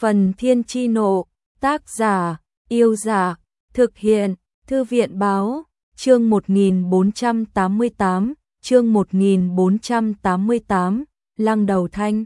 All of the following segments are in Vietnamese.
Phần Thiên Chi Nộ, tác giả, Yêu Dạ, thực hiện, Thư viện Báo, chương 1488, Lăng Đầu Thanh.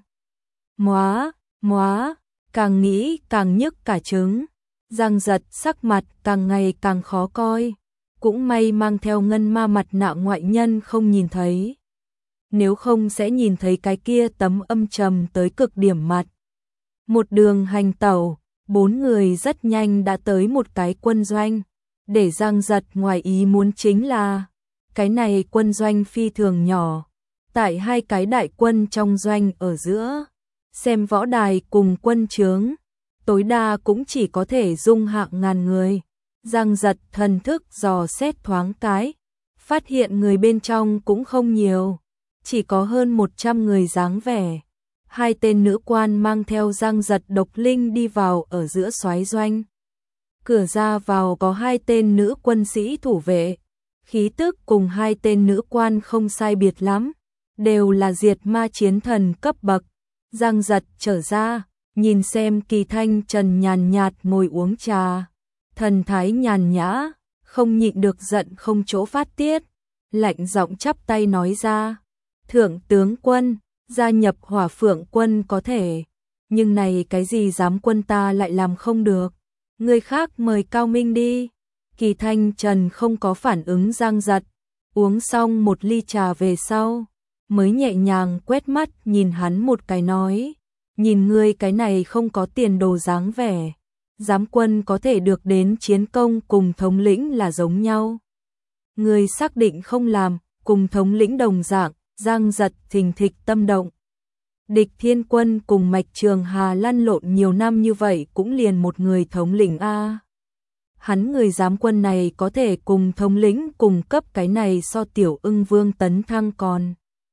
Móa, càng nghĩ càng nhức cả trứng. Giang Giật sắc mặt càng ngày càng khó coi. Cũng may mang theo ngân ma mặt nạ ngoại nhân không nhìn thấy. Nếu không sẽ nhìn thấy cái kia tấm âm trầm tới cực điểm mặt. Một đường hành tẩu, 4 người rất nhanh đã tới một cái quân doanh. Để Giang Giật ngoài ý muốn chính là cái này quân doanh phi thường nhỏ. Tại hai cái đại quân trong doanh ở giữa, xem võ đài cùng quân trướng, tối đa cũng chỉ có thể dung hạng ngàn người. Giang Giật thần thức dò xét thoáng cái, phát hiện người bên trong cũng không nhiều, chỉ có hơn 100 người dáng vẻ. Hai tên nữ quan mang theo Giang Giật độc linh đi vào ở giữa soái doanh. Cửa ra vào có hai tên nữ quân sĩ thủ vệ, khí tức cùng hai tên nữ quan không sai biệt lắm, đều là diệt ma chiến thần cấp bậc. Giang Giật trở ra, nhìn xem Kỳ Thanh Trần nhàn nhạt ngồi uống trà, thần thái nhàn nhã, không nhịn được giận không chỗ phát tiết, lạnh giọng chắp tay nói ra: "Thượng tướng quân, gia nhập Hỏa Phượng quân có thể, nhưng này cái gì giám quân ta lại làm không được, người khác mời cao minh đi." Kỳ Thanh Trần không có phản ứng Giang Giật, uống xong một ly trà về sau, mới nhẹ nhàng quét mắt nhìn hắn một cái nói: "Nhìn ngươi cái này không có tiền đồ dáng vẻ, giám quân có thể được đến chiến công cùng thống lĩnh là giống nhau. Ngươi xác định không làm, cùng thống lĩnh đồng dạng." Giang Giật thình thịch tâm động. Địch Thiên Quân cùng Mạch Trường Hà lăn lộn nhiều năm như vậy cũng liền một người thống lĩnh a. Hắn người giám quân này có thể cùng thống lĩnh cùng cấp, cái này so Tiểu Ưng Vương tấn thăng còn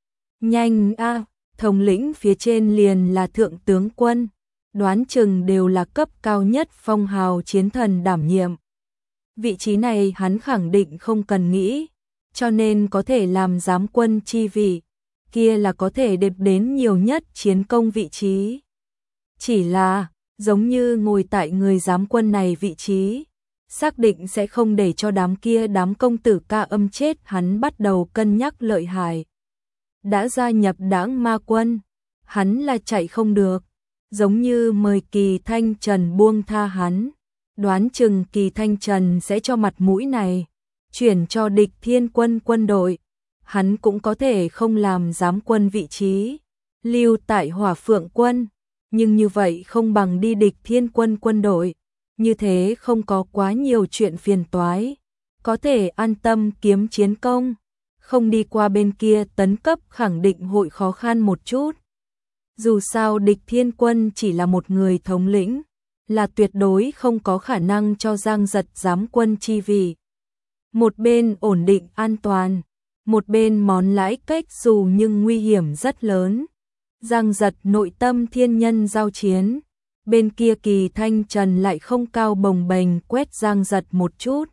nhanh a. Thống lĩnh phía trên liền là thượng tướng quân, đoán chừng đều là cấp cao nhất phong hào chiến thần đảm nhiệm. Vị trí này hắn khẳng định không cần nghĩ, cho nên có thể làm giám quân chi vị, kia là có thể đệp đến nhiều nhất chiến công vị trí. Chỉ là, giống như ngồi tại người giám quân này vị trí, xác định sẽ không để cho đám công tử ca âm chết, hắn bắt đầu cân nhắc lợi hại. Đã gia nhập Đãng Ma quân, hắn là chạy không được, giống như mời Kỳ Thanh Trần buông tha hắn, đoán chừng Kỳ Thanh Trần sẽ cho mặt mũi này, chuyển cho Địch Thiên Quân quân đội, hắn cũng có thể không làm giám quân vị trí, lưu tại Hỏa Phượng quân, nhưng như vậy không bằng đi Địch Thiên Quân quân đội, như thế không có quá nhiều chuyện phiền toái, có thể an tâm kiếm chiến công, không đi qua bên kia tấn cấp khẳng định hội khó khăn một chút. Dù sao Địch Thiên Quân chỉ là một người thống lĩnh, là tuyệt đối không có khả năng cho Giang Giật giám quân chi vị. Một bên ổn định an toàn, một bên món lãi cách dù nhưng nguy hiểm rất lớn. Giang Giật nội tâm thiên nhân giao chiến, bên kia Kỳ Thanh Trần lại không cao bồng bềnh quét Giang Giật một chút.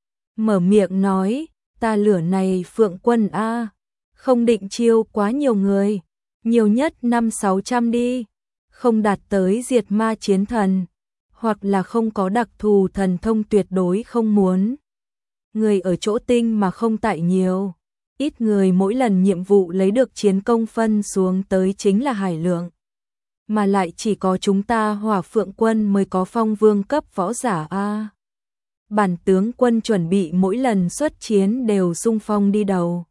Mở miệng nói: "Ta lửa này Phượng quân a, không định chiêu quá nhiều người, nhiều nhất 500-600 đi, không đạt tới diệt ma chiến thần, hoặc là không có đặc thù thần thông tuyệt đối không muốn. Người ở chỗ tinh mà không tại nhiều, ít người mỗi lần nhiệm vụ lấy được chiến công phân xuống tới chính là hải lượng. Mà lại chỉ có chúng ta Hỏa Phượng quân mới có phong vương cấp võ giả a. Bản tướng quân chuẩn bị mỗi lần xuất chiến đều xung phong đi đầu."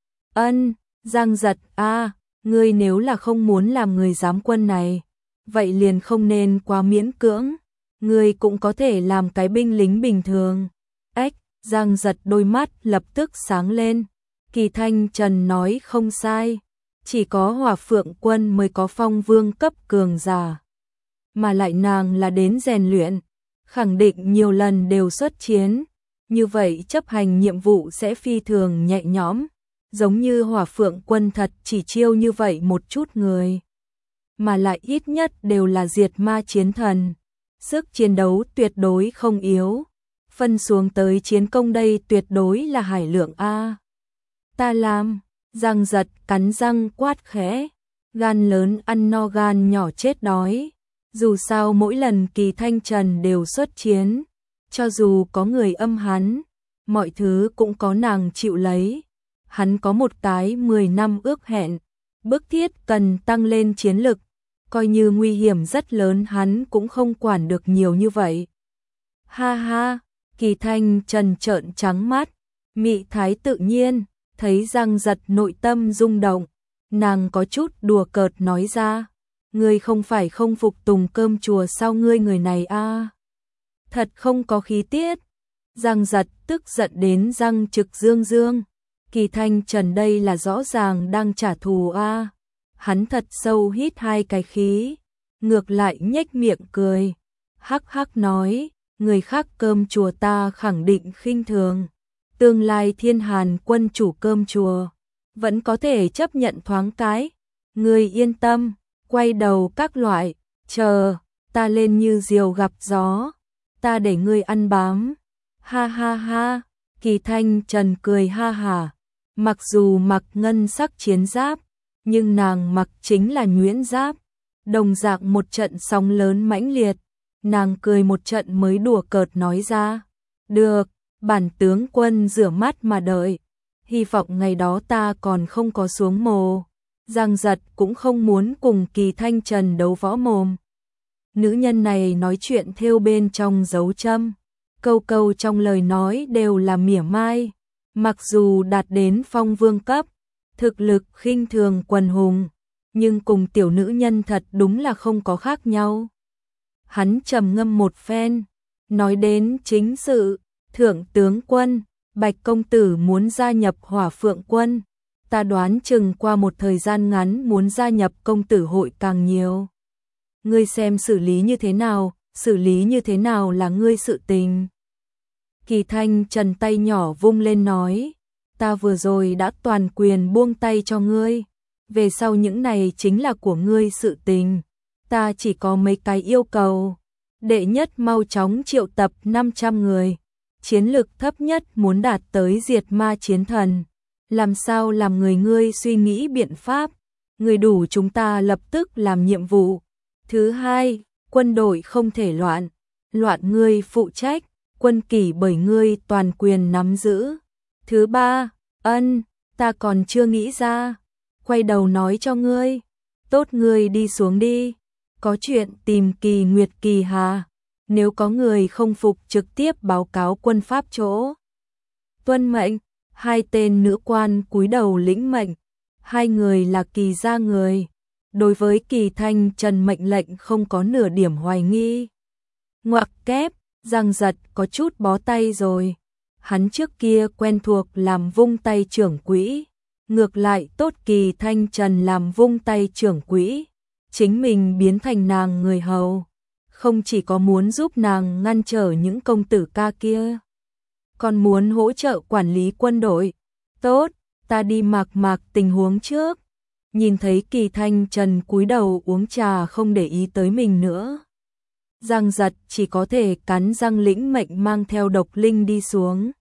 "Ân, Giang Giật a, ngươi nếu là không muốn làm người giám quân này, vậy liền không nên quá miễn cưỡng, ngươi cũng có thể làm cái binh lính bình thường." Ếch, Giang Giật đôi mắt lập tức sáng lên. Kỳ Thanh Trần nói không sai, chỉ có Hỏa Phượng quân mới có phong vương cấp cường giả, mà lại nàng là đến rèn luyện, khẳng định nhiều lần đều xuất chiến, như vậy chấp hành nhiệm vụ sẽ phi thường nhẹ nhõm, giống như Hỏa Phượng quân thật chỉ chiêu như vậy một chút người, mà lại ít nhất đều là diệt ma chiến thần, sức chiến đấu tuyệt đối không yếu, phân xuống tới chiến công đây tuyệt đối là hải lượng a. "Ta làm." Giang Giật cắn răng quát khẽ, gan lớn ăn no gan nhỏ chết đói, Dù sao mỗi lần Kỳ Thanh Trần đều xuất chiến, cho dù có người âm hắn, mọi thứ cũng có nàng chịu lấy. Hắn có một cái 10 năm ước hẹn, bức thiết cần tăng lên chiến lực, coi như nguy hiểm rất lớn hắn cũng không quản được nhiều như vậy. Ha ha, Kỳ Thanh Trần trợn trắng mắt, mị thái tự nhiên, thấy Giang Giật nội tâm rung động, nàng có chút đùa cợt nói ra, ngươi không phải không phục tùng cơm chùa sao ngươi người này a? Thật không có khí tiết. Giang Giật tức giận đến răng trực dương dương, Kỳ Thanh Trần đây là rõ ràng đang trả thù a. Hắn thật sâu hít hai cái khí, ngược lại nhếch miệng cười, hắc hắc nói, người khác cơm chùa ta khẳng định khinh thường, tương lai Thiên Hàn quân chủ cơm chùa vẫn có thể chấp nhận thoáng cái, ngươi yên tâm, quay đầu các loại, chờ ta lên như diều gặp gió, ta để ngươi ăn bám. Ha ha ha, Kỳ Thanh Trần cười ha hả, mặc dù mặc ngân sắc chiến giáp, nhưng nàng mặc chính là nhuyễn giáp, đồng dạng một trận sóng lớn mãnh liệt, nàng cười một trận mới đùa cợt nói ra, được, bản tướng quân rửa mắt mà đợi, hy vọng ngày đó ta còn không có xuống mồ. Giang Giật cũng không muốn cùng Kỳ Thanh Trần đấu võ mồm. Nữ nhân này nói chuyện thêu bên trong dấu châm, câu câu trong lời nói đều là mỉa mai, mặc dù đạt đến phong vương cấp, thực lực khinh thường quần hùng, nhưng cùng tiểu nữ nhân thật đúng là không có khác nhau. Hắn trầm ngâm một phen, nói đến chính sự, thượng tướng quân, Bạch công tử muốn gia nhập Hỏa Phượng quân, ta đoán chừng qua một thời gian ngắn muốn gia nhập công tử hội càng nhiều. Ngươi xem xử lý như thế nào, xử lý như thế nào là ngươi sự tình. Kỳ Thanh Trần tay nhỏ vung lên nói, ta vừa rồi đã toàn quyền buông tay cho ngươi, về sau những này chính là của ngươi sự tình, ta chỉ có mấy cái yêu cầu. Đệ nhất mau chóng triệu tập 500 người, chiến lực thấp nhất muốn đạt tới diệt ma chiến thần, làm sao làm người ngươi suy nghĩ biện pháp, người đủ chúng ta lập tức làm nhiệm vụ. Thứ hai, quân đội không thể loạn, loạn ngươi phụ trách, quân kỷ bởi ngươi toàn quyền nắm giữ. Thứ ba, ta còn chưa nghĩ ra, quay đầu nói cho ngươi, tốt ngươi đi xuống đi, có chuyện tìm Kỳ Nguyệt Kỳ Hà, nếu có người không phục trực tiếp báo cáo quân pháp chỗ. Tuân mệnh, hai tên nữ quan cúi đầu lĩnh mệnh, hai người là Kỳ gia người, đối với Kỳ Thanh Trần mệnh lệnh không có nửa điểm hoài nghi. Ngoặc kép, Giang Giật có chút bó tay rồi, hắn trước kia quen thuộc làm vung tay trưởng quỹ, ngược lại tốt Kỳ Thanh Trần làm vung tay trưởng quỹ, chính mình biến thành nàng người hầu, không chỉ có muốn giúp nàng ngăn trở những công tử ca kia, còn muốn hỗ trợ quản lý quân đội. Tốt, ta đi mạc tình huống trước. Nhìn thấy Kỳ Thanh Trần cúi đầu uống trà không để ý tới mình nữa, Giang Giật chỉ có thể cắn răng lĩnh mệnh mang theo Độc Linh đi xuống.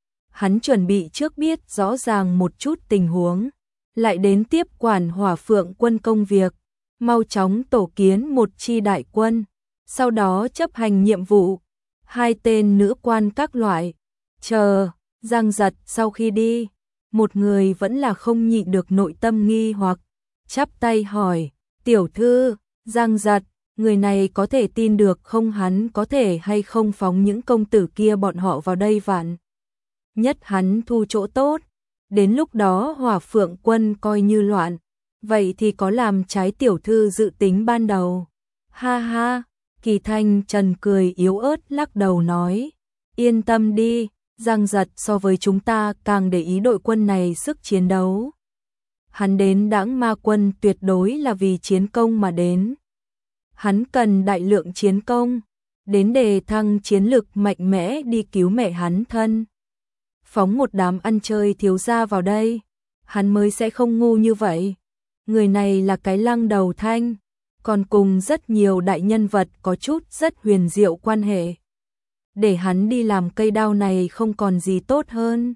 Hắn chuẩn bị trước biết rõ ràng một chút tình huống, lại đến tiếp quản Hỏa Phượng quân công việc, mau chóng tổ kiến một chi đại quân, sau đó chấp hành nhiệm vụ. Hai tên nữ quan các loại, chờ, Giang Giật sau khi đi, một người vẫn là không nhịn được nội tâm nghi hoặc, chắp tay hỏi, tiểu thư, Giang Giật, người này có thể tin được không, hắn có thể hay không phóng những công tử kia bọn họ vào đây vạn nhất hắn thu chỗ tốt, đến lúc đó Hỏa Phượng quân coi như loạn, vậy thì có làm trái tiểu thư dự tính ban đầu. Ha ha, Kỳ Thanh Trần cười yếu ớt lắc đầu nói, yên tâm đi, Giang Giật so với chúng ta càng để ý đội quân này sức chiến đấu. Hắn đến Đãng Ma quân tuyệt đối là vì chiến công mà đến. Hắn cần đại lượng chiến công, đến đề thăng chiến lực mạnh mẽ đi cứu mẹ hắn thân. Phóng một đám ăn chơi thiếu gia vào đây, hắn mới sẽ không ngu như vậy. Người này là cái lăng đầu thanh, còn cùng rất nhiều đại nhân vật có chút rất huyền diệu quan hệ. Để hắn đi làm cây đao này không còn gì tốt hơn.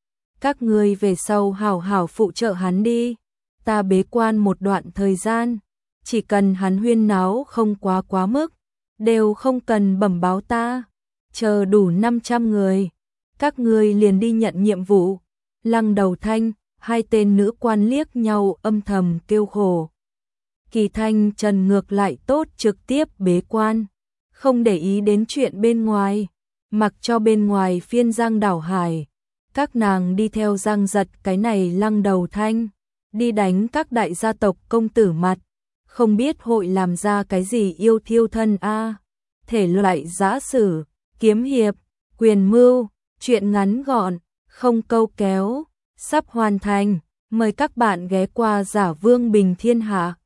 Các ngươi về sau hảo hảo phụ trợ hắn đi, ta bế quan một đoạn thời gian, chỉ cần hắn huyên náo không quá mức, đều không cần bẩm báo ta, chờ đủ 500 người, các ngươi liền đi nhận nhiệm vụ. Lăng Đầu Thanh, hai tên nữ quan liếc nhau âm thầm kêu khổ. Kỳ Thanh Trần ngược lại tốt trực tiếp bế quan, không để ý đến chuyện bên ngoài, mặc cho bên ngoài phiên giang đảo hải. Các nàng đi theo Giang Giật cái này Lăng Đầu Thanh, đi đánh các đại gia tộc công tử mặt, không biết hội làm ra cái gì yêu thiêu thân a. Thể loại giã sử, kiếm hiệp, quyền mưu, chuyện ngắn gọn, không câu kéo, sắp hoàn thành, mời các bạn ghé qua Giả Vương Bình Thiên Hạ.